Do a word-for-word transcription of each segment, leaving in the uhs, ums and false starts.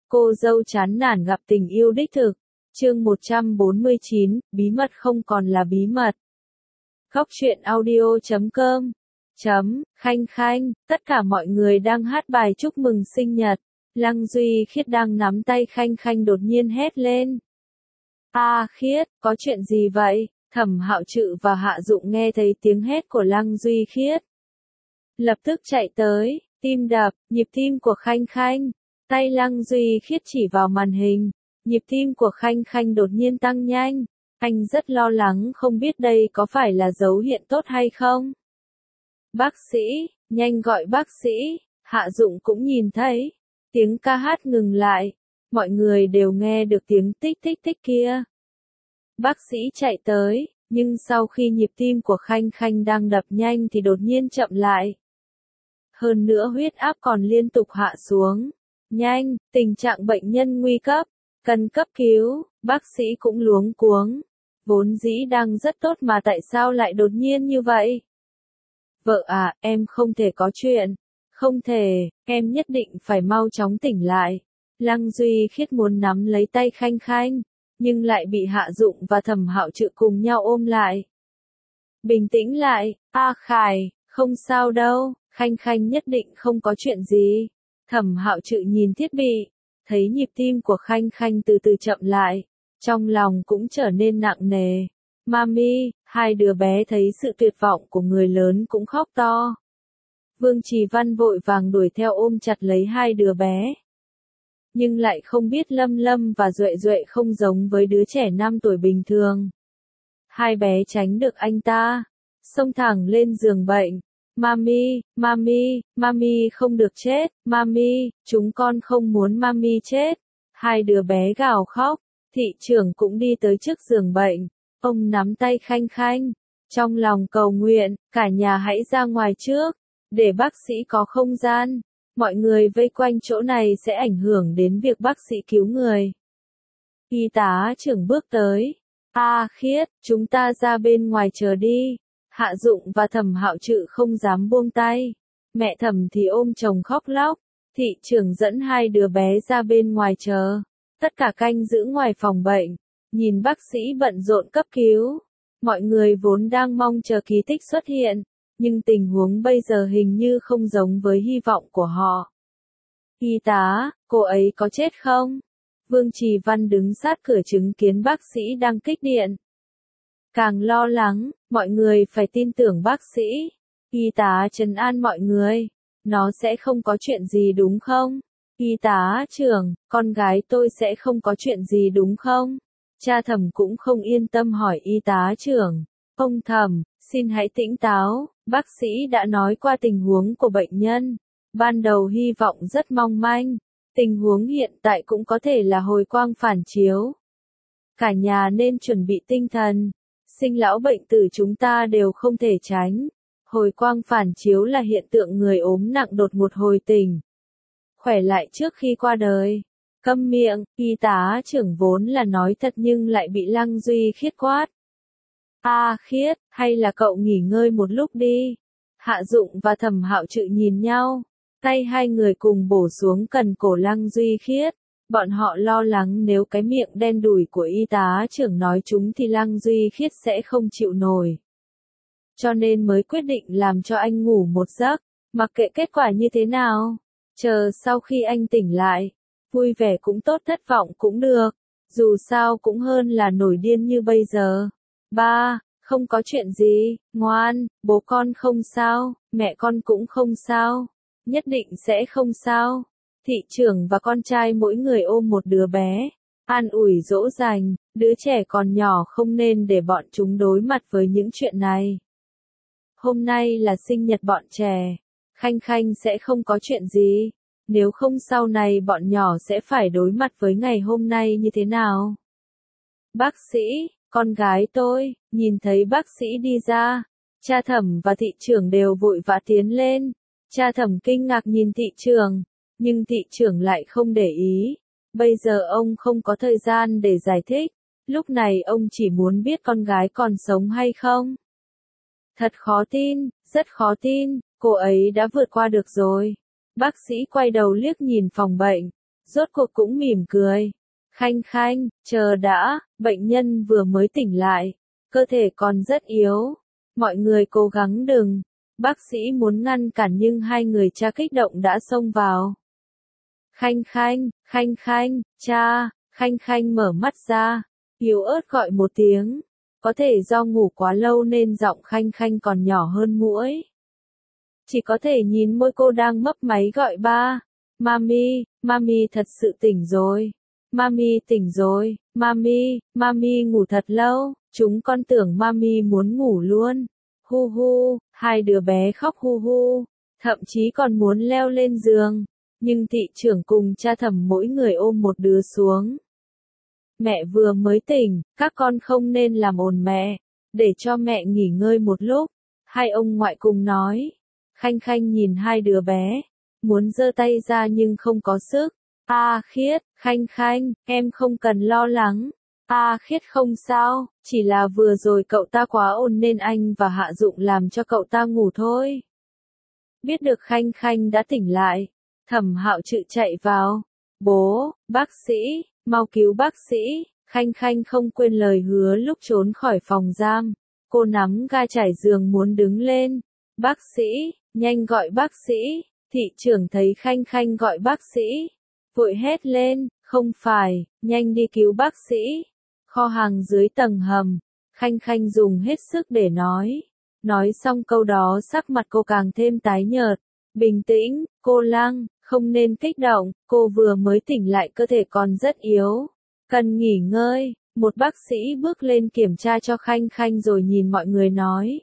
Cô dâu chán nản gặp tình yêu đích thực. Chương một trăm bốn mươi chín, bí mật không còn là bí mật. Góc truyện audio chấm com chấm Khanh Khanh, tất cả mọi người đang hát bài chúc mừng sinh nhật. Lăng Duy Khiết đang nắm tay Khanh Khanh đột nhiên hét lên. A à, Khiết, có chuyện gì vậy? Thẩm Hạo Trự và Hạ Dụng nghe thấy tiếng hét của Lăng Duy Khiết. Lập tức chạy tới, tim đập, nhịp tim của Khanh Khanh. Tay Lăng Duy Khiết chỉ vào màn hình. Nhịp tim của Khanh Khanh đột nhiên tăng nhanh. Anh rất lo lắng không biết đây có phải là dấu hiệu tốt hay không. Bác sĩ, nhanh gọi bác sĩ. Hạ Dụng cũng nhìn thấy. Tiếng ca hát ngừng lại. Mọi người đều nghe được tiếng tích tích tích kia. Bác sĩ chạy tới, nhưng sau khi nhịp tim của Khanh Khanh đang đập nhanh thì đột nhiên chậm lại. Hơn nữa huyết áp còn liên tục hạ xuống. Nhanh, tình trạng bệnh nhân nguy cấp, cần cấp cứu, bác sĩ cũng luống cuống. Vốn dĩ đang rất tốt mà tại sao lại đột nhiên như vậy? Vợ à, em không thể có chuyện. Không thể, em nhất định phải mau chóng tỉnh lại. Lăng Duy Khiết muốn nắm lấy tay Khanh Khanh, nhưng lại bị Hạ Dụng và Thẩm Hạo Trự cùng nhau ôm lại. Bình tĩnh lại, A Khải, không sao đâu, Khanh Khanh nhất định không có chuyện gì. Thẩm Hạo Trự nhìn thiết bị, thấy nhịp tim của Khanh Khanh từ từ chậm lại, trong lòng cũng trở nên nặng nề. Mami, hai đứa bé thấy sự tuyệt vọng của người lớn cũng khóc to. Vương Trì Văn vội vàng đuổi theo ôm chặt lấy hai đứa bé. Nhưng lại không biết Lâm Lâm và Duệ Duệ không giống với đứa trẻ năm tuổi bình thường. Hai bé tránh được anh ta, xông thẳng lên giường bệnh. Mami, Mami, Mami không được chết, Mami, chúng con không muốn Mami chết. Hai đứa bé gào khóc, thị trưởng cũng đi tới trước giường bệnh. Ông nắm tay Khanh Khanh, trong lòng cầu nguyện, cả nhà hãy ra ngoài trước, để bác sĩ có không gian. Mọi người vây quanh chỗ này sẽ ảnh hưởng đến việc bác sĩ cứu người. Y tá trưởng bước tới. A à, Khiết, chúng ta ra bên ngoài chờ đi. Hạ Dụng và Thẩm Hạo Trự không dám buông tay. Mẹ Thẩm thì ôm chồng khóc lóc. Thị trưởng dẫn hai đứa bé ra bên ngoài chờ. Tất cả canh giữ ngoài phòng bệnh. Nhìn bác sĩ bận rộn cấp cứu. Mọi người vốn đang mong chờ kỳ tích xuất hiện. Nhưng tình huống bây giờ hình như không giống với hy vọng của họ. Y tá, cô ấy có chết không? Vương Trì Văn đứng sát cửa chứng kiến bác sĩ đang kích điện. Càng lo lắng, mọi người phải tin tưởng bác sĩ. Y tá trấn an mọi người. Nó sẽ không có chuyện gì đúng không? Y tá trưởng, con gái tôi sẽ không có chuyện gì đúng không? Cha Thẩm cũng không yên tâm hỏi y tá trưởng. Ông Thẩm, xin hãy tĩnh táo, bác sĩ đã nói qua tình huống của bệnh nhân. Ban đầu hy vọng rất mong manh, tình huống hiện tại cũng có thể là hồi quang phản chiếu. Cả nhà nên chuẩn bị tinh thần, sinh lão bệnh tử chúng ta đều không thể tránh. Hồi quang phản chiếu là hiện tượng người ốm nặng đột ngột hồi tỉnh, khỏe lại trước khi qua đời. Câm miệng, y tá trưởng vốn là nói thật nhưng lại bị Lăng Duy Khiết quát. A à, Khiết, hay là cậu nghỉ ngơi một lúc đi. Hạ Dụng và Thẩm Hạo Trự nhìn nhau, tay hai người cùng bổ xuống cần cổ Lăng Duy Khiết. Bọn họ lo lắng nếu cái miệng đen đủi của y tá trưởng nói chúng thì Lăng Duy Khiết sẽ không chịu nổi. Cho nên mới quyết định làm cho anh ngủ một giấc, mặc kệ kết quả như thế nào. Chờ sau khi anh tỉnh lại, vui vẻ cũng tốt thất vọng cũng được. Dù sao cũng hơn là nổi điên như bây giờ. Ba, không có chuyện gì, ngoan, bố con không sao, mẹ con cũng không sao, nhất định sẽ không sao. Thị trưởng và con trai mỗi người ôm một đứa bé, an ủi dỗ dành, đứa trẻ còn nhỏ không nên để bọn chúng đối mặt với những chuyện này. Hôm nay là sinh nhật bọn trẻ, Khanh Khanh sẽ không có chuyện gì, nếu không sau này bọn nhỏ sẽ phải đối mặt với ngày hôm nay như thế nào. Bác sĩ, con gái tôi, nhìn thấy bác sĩ đi ra, cha Thẩm và thị trưởng đều vội vã tiến lên. Cha Thẩm kinh ngạc nhìn thị trưởng, nhưng thị trưởng lại không để ý. Bây giờ ông không có thời gian để giải thích, lúc này ông chỉ muốn biết con gái còn sống hay không. Thật khó tin, rất khó tin, cô ấy đã vượt qua được rồi. Bác sĩ quay đầu liếc nhìn phòng bệnh, rốt cuộc cũng mỉm cười. Khanh khanh, chờ đã, bệnh nhân vừa mới tỉnh lại, cơ thể còn rất yếu. Mọi người cố gắng đừng. Bác sĩ muốn ngăn cản nhưng hai người cha kích động đã xông vào. Khanh khanh, khanh khanh, cha, khanh khanh mở mắt ra, yếu ớt gọi một tiếng. Có thể do ngủ quá lâu nên giọng khanh khanh còn nhỏ hơn muỗi. Chỉ có thể nhìn môi cô đang mấp máy gọi ba. Mami, mami thật sự tỉnh rồi. Mami tỉnh rồi, mami, mami ngủ thật lâu, chúng con tưởng mami muốn ngủ luôn. Hu hu, hai đứa bé khóc hu hu, thậm chí còn muốn leo lên giường. Nhưng thị trưởng cùng cha thẩm mỗi người ôm một đứa xuống. Mẹ vừa mới tỉnh, các con không nên làm ồn mẹ, để cho mẹ nghỉ ngơi một lúc. Hai ông ngoại cùng nói. Khanh khanh nhìn hai đứa bé, muốn giơ tay ra nhưng không có sức. A Khiết, khanh khanh, em không cần lo lắng. A Khiết không sao, chỉ là vừa rồi cậu ta quá ồn nên anh và Hạ Dụng làm cho cậu ta ngủ thôi. Biết được khanh khanh đã tỉnh lại, Thẩm Hạo Trự chạy vào. Bố, bác sĩ, mau cứu bác sĩ. Khanh khanh không quên lời hứa lúc trốn khỏi phòng giam. Cô nắm ga trải giường muốn đứng lên. Bác sĩ, nhanh gọi bác sĩ. Thị trưởng thấy khanh khanh gọi bác sĩ, vội hét lên, không phải, nhanh đi cứu bác sĩ. Kho hàng dưới tầng hầm, khanh khanh dùng hết sức để nói. Nói xong câu đó sắc mặt cô càng thêm tái nhợt. Bình tĩnh, cô Lăng, không nên kích động, cô vừa mới tỉnh lại cơ thể còn rất yếu. Cần nghỉ ngơi, một bác sĩ bước lên kiểm tra cho khanh khanh rồi nhìn mọi người nói.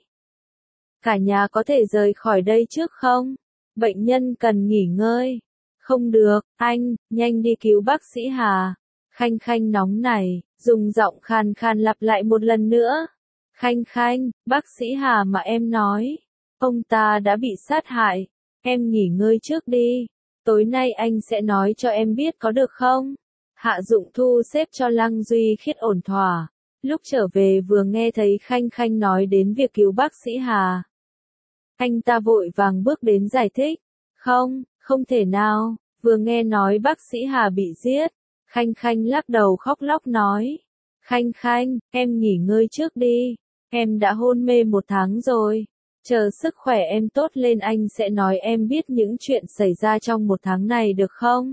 Cả nhà có thể rời khỏi đây trước không? Bệnh nhân cần nghỉ ngơi. Không được, anh, nhanh đi cứu bác sĩ Hà. Khanh khanh nóng này, dùng giọng khàn khàn lặp lại một lần nữa. Khanh khanh, bác sĩ Hà mà em nói. Ông ta đã bị sát hại. Em nghỉ ngơi trước đi. Tối nay anh sẽ nói cho em biết có được không? Hạ Dụng thu xếp cho Lăng Duy Khiết ổn thỏa. Lúc trở về vừa nghe thấy khanh khanh nói đến việc cứu bác sĩ Hà. Anh ta vội vàng bước đến giải thích. Không, không thể nào, vừa nghe nói bác sĩ Hà bị giết. Khanh khanh lắc đầu khóc lóc nói. Khanh khanh, em nghỉ ngơi trước đi. Em đã hôn mê một tháng rồi. Chờ sức khỏe em tốt lên anh sẽ nói em biết những chuyện xảy ra trong một tháng này được không?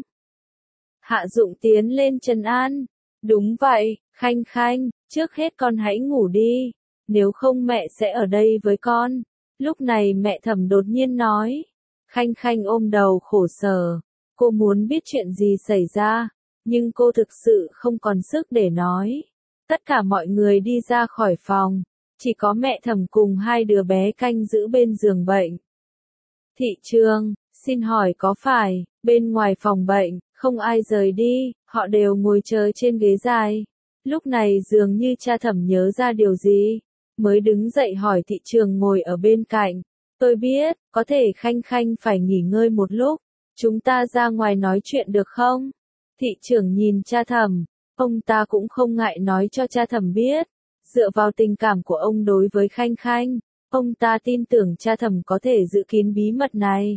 Hạ Dụng tiến lên trấn an. Đúng vậy, khanh khanh, trước hết con hãy ngủ đi. Nếu không mẹ sẽ ở đây với con. Lúc này mẹ Thẩm đột nhiên nói. Khanh khanh ôm đầu khổ sở. Cô muốn biết chuyện gì xảy ra, nhưng cô thực sự không còn sức để nói. Tất cả mọi người đi ra khỏi phòng. Chỉ có mẹ Thẩm cùng hai đứa bé canh giữ bên giường bệnh. Thị trường, xin hỏi có phải, bên ngoài phòng bệnh, không ai rời đi, họ đều ngồi chờ trên ghế dài. Lúc này dường như cha Thẩm nhớ ra điều gì, mới đứng dậy hỏi thị trường ngồi ở bên cạnh. Tôi biết, có thể khanh khanh phải nghỉ ngơi một lúc, chúng ta ra ngoài nói chuyện được không? Thị trưởng nhìn cha Thẩm, ông ta cũng không ngại nói cho cha Thẩm biết. Dựa vào tình cảm của ông đối với khanh khanh, ông ta tin tưởng cha Thẩm có thể giữ kín bí mật này.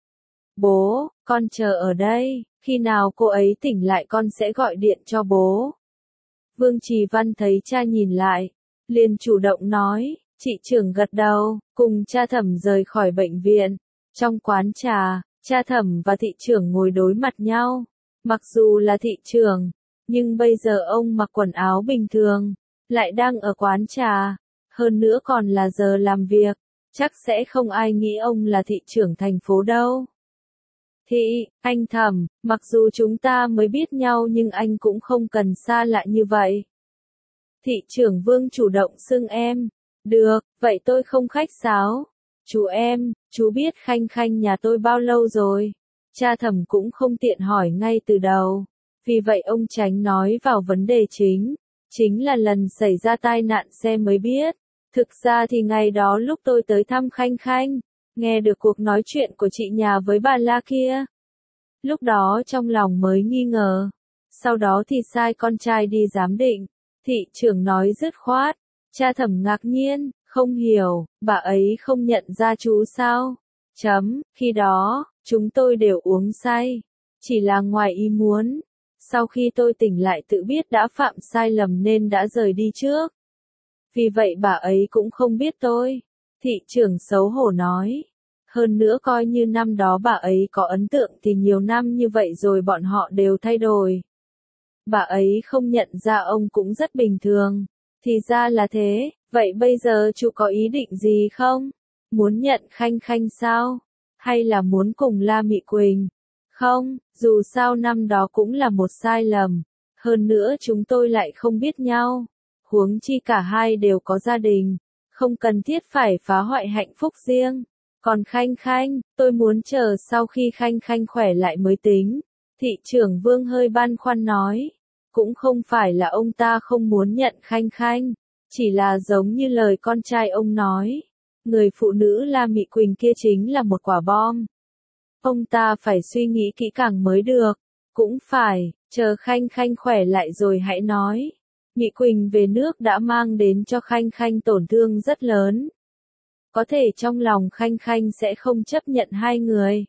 Bố, con chờ ở đây, khi nào cô ấy tỉnh lại con sẽ gọi điện cho bố. Vương Trì Văn thấy cha nhìn lại, liền chủ động nói. Chị trưởng gật đầu, cùng cha Thẩm rời khỏi bệnh viện. Trong quán trà, cha Thẩm và thị trưởng ngồi đối mặt nhau. Mặc dù là thị trưởng, nhưng bây giờ ông mặc quần áo bình thường, lại đang ở quán trà. Hơn nữa còn là giờ làm việc, chắc sẽ không ai nghĩ ông là thị trưởng thành phố đâu. Thị, anh Thẩm, mặc dù chúng ta mới biết nhau nhưng anh cũng không cần xa lạ như vậy. Thị trưởng Vương chủ động xưng em. Được, vậy tôi không khách sáo. Chú em, chú biết khanh khanh nhà tôi bao lâu rồi? Cha Thẩm cũng không tiện hỏi ngay từ đầu. Vì vậy ông tránh nói vào vấn đề chính. Chính là lần xảy ra tai nạn xe mới biết. Thực ra thì ngày đó lúc tôi tới thăm khanh khanh, nghe được cuộc nói chuyện của chị nhà với bà La kia. Lúc đó trong lòng mới nghi ngờ. Sau đó thì sai con trai đi giám định. Thị trưởng nói dứt khoát. Cha Thẩm ngạc nhiên, không hiểu, bà ấy không nhận ra chú sao? Chấm, khi đó, chúng tôi đều uống say. Chỉ là ngoài ý muốn. Sau khi tôi tỉnh lại tự biết đã phạm sai lầm nên đã rời đi trước. Vì vậy bà ấy cũng không biết tôi. Thị trưởng xấu hổ nói. Hơn nữa coi như năm đó bà ấy có ấn tượng thì nhiều năm như vậy rồi bọn họ đều thay đổi. Bà ấy không nhận ra ông cũng rất bình thường. Thì ra là thế, vậy bây giờ chú có ý định gì không? Muốn nhận Khanh Khanh sao? Hay là muốn cùng La Mị Quỳnh? Không, dù sao năm đó cũng là một sai lầm. Hơn nữa chúng tôi lại không biết nhau. Huống chi cả hai đều có gia đình. Không cần thiết phải phá hoại hạnh phúc riêng. Còn Khanh Khanh, tôi muốn chờ sau khi Khanh Khanh khỏe lại mới tính. Thị trưởng Vương hơi băn khoăn nói. Cũng không phải là ông ta không muốn nhận Khanh Khanh. Chỉ là giống như lời con trai ông nói. Người phụ nữ La Mị Quỳnh kia chính là một quả bom. Ông ta phải suy nghĩ kỹ càng mới được. Cũng phải, chờ Khanh Khanh khỏe lại rồi hãy nói. Mị Quỳnh về nước đã mang đến cho Khanh Khanh tổn thương rất lớn. Có thể trong lòng Khanh Khanh sẽ không chấp nhận hai người.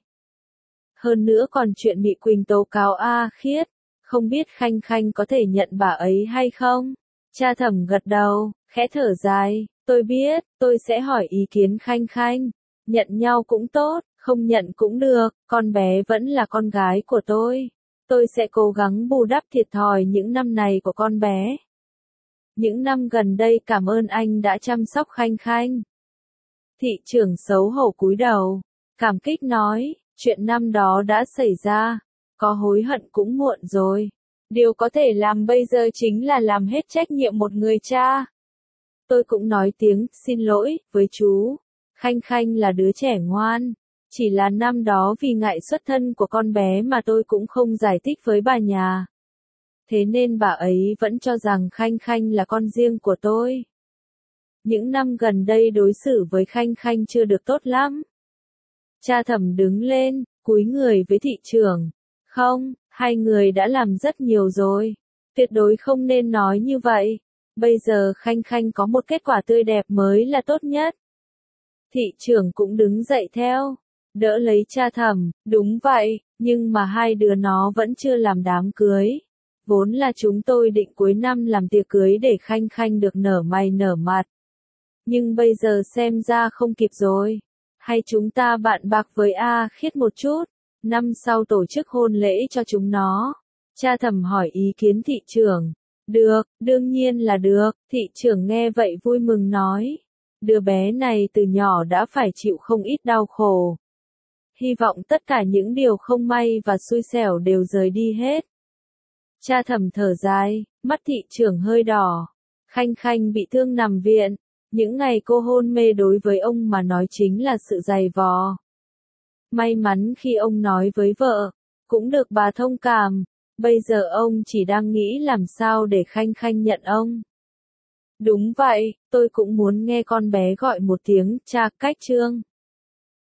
Hơn nữa còn chuyện Mị Quỳnh tố cáo A Khiết. Không biết Khanh Khanh có thể nhận bà ấy hay không? Cha Thẩm gật đầu, khẽ thở dài. Tôi biết, tôi sẽ hỏi ý kiến Khanh Khanh. Nhận nhau cũng tốt, không nhận cũng được, con bé vẫn là con gái của tôi. Tôi sẽ cố gắng bù đắp thiệt thòi những năm này của con bé. Những năm gần đây cảm ơn anh đã chăm sóc Khanh Khanh. Thị trưởng xấu hổ cúi đầu, cảm kích nói, chuyện năm đó đã xảy ra, có hối hận cũng muộn rồi. Điều có thể làm bây giờ chính là làm hết trách nhiệm một người cha. Tôi cũng nói tiếng xin lỗi với chú. Khanh Khanh là đứa trẻ ngoan. Chỉ là năm đó vì ngại xuất thân của con bé mà tôi cũng không giải thích với bà nhà. Thế nên bà ấy vẫn cho rằng Khanh Khanh là con riêng của tôi. Những năm gần đây đối xử với Khanh Khanh chưa được tốt lắm. Cha Thẩm đứng lên, cúi người với thị trưởng. Không, hai người đã làm rất nhiều rồi. Tuyệt đối không nên nói như vậy. Bây giờ Khanh Khanh có một kết quả tươi đẹp mới là tốt nhất. Thị trưởng cũng đứng dậy theo. Đỡ lấy cha Thẩm, đúng vậy, nhưng mà hai đứa nó vẫn chưa làm đám cưới. Vốn là chúng tôi định cuối năm làm tiệc cưới để Khanh Khanh được nở mày nở mặt. Nhưng bây giờ xem ra không kịp rồi. Hay chúng ta bạn bạc với A Khiết một chút, năm sau tổ chức hôn lễ cho chúng nó. Cha Thẩm hỏi ý kiến thị trưởng. Được, đương nhiên là được, thị trưởng nghe vậy vui mừng nói. Đứa bé này từ nhỏ đã phải chịu không ít đau khổ. Hy vọng tất cả những điều không may và xui xẻo đều rời đi hết. Cha Thẩm thở dài, mắt thị trưởng hơi đỏ. Khanh Khanh bị thương nằm viện. Những ngày cô hôn mê đối với ông mà nói chính là sự dày vò. May mắn khi ông nói với vợ, cũng được bà thông cảm. Bây giờ ông chỉ đang nghĩ làm sao để Khanh Khanh nhận ông. Đúng vậy, tôi cũng muốn nghe con bé gọi một tiếng cha cách Trương.